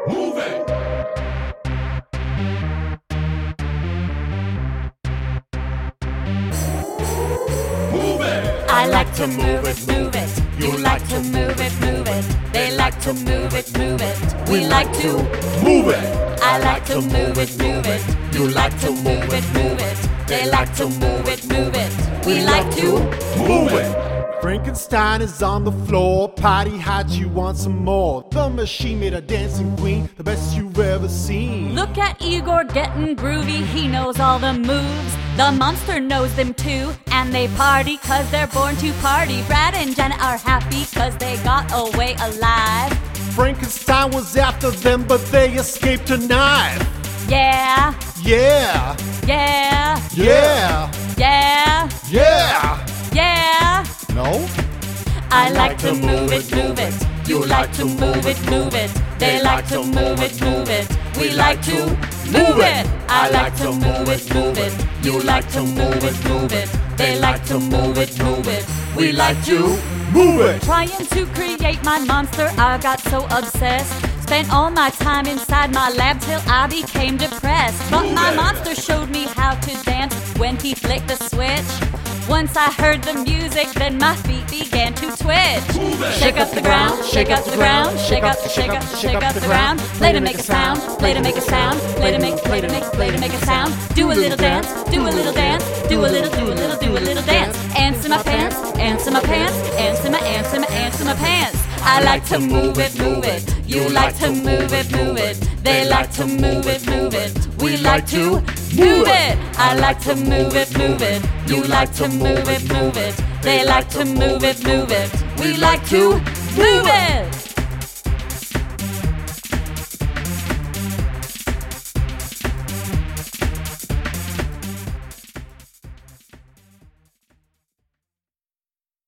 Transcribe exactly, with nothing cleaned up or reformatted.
Move it. Move it. I like to move it, move it. You like to move it, move it. They like to move it, move it. We like to Move it. I like to move it, move it. You like to move it, move it. They like to move it, move it. We like to Move it. Frankenstein is on the floor, party hard, you want some more. The machine made a dancing queen, the best you've ever seen. Look at Igor getting groovy, he knows all the moves. The monster knows them too, and they party cause they're born to party. Brad and Janet are happy cause they got away alive. Frankenstein was after them, but they escaped tonight. Yeah, Yeah, yeah, yeah, yeah, yeah. yeah. No? I like to move it, move it. You like to move it, move it. They like to move it, move it. We like to move it. I like to move it, move it. You like to move it, move it. They like to move it, move it. We like to Move it! Trying to create my monster, I got so obsessed. Spent all my time inside my lab till I became depressed. But my monster showed me how to dance when he flicked the switch. Once I heard the music, then my feet began to twitch. Shake up the ground, shake up the ground, shake up, shake up, shake up the ground. Play to make a sound, play to make a sound, play to make, play to make, play to make a sound. Do a little dance, do a little dance, do a little, do a little, do a little dance. Answer my pants, answer my pants, answer my, answer my, answer my pants. I like to move it, move it. You like to move it, move it. They like to move it, move it. We like to move it. I like to move it, move it. You like to move it, move it. They like to move it, move it. We like to move it.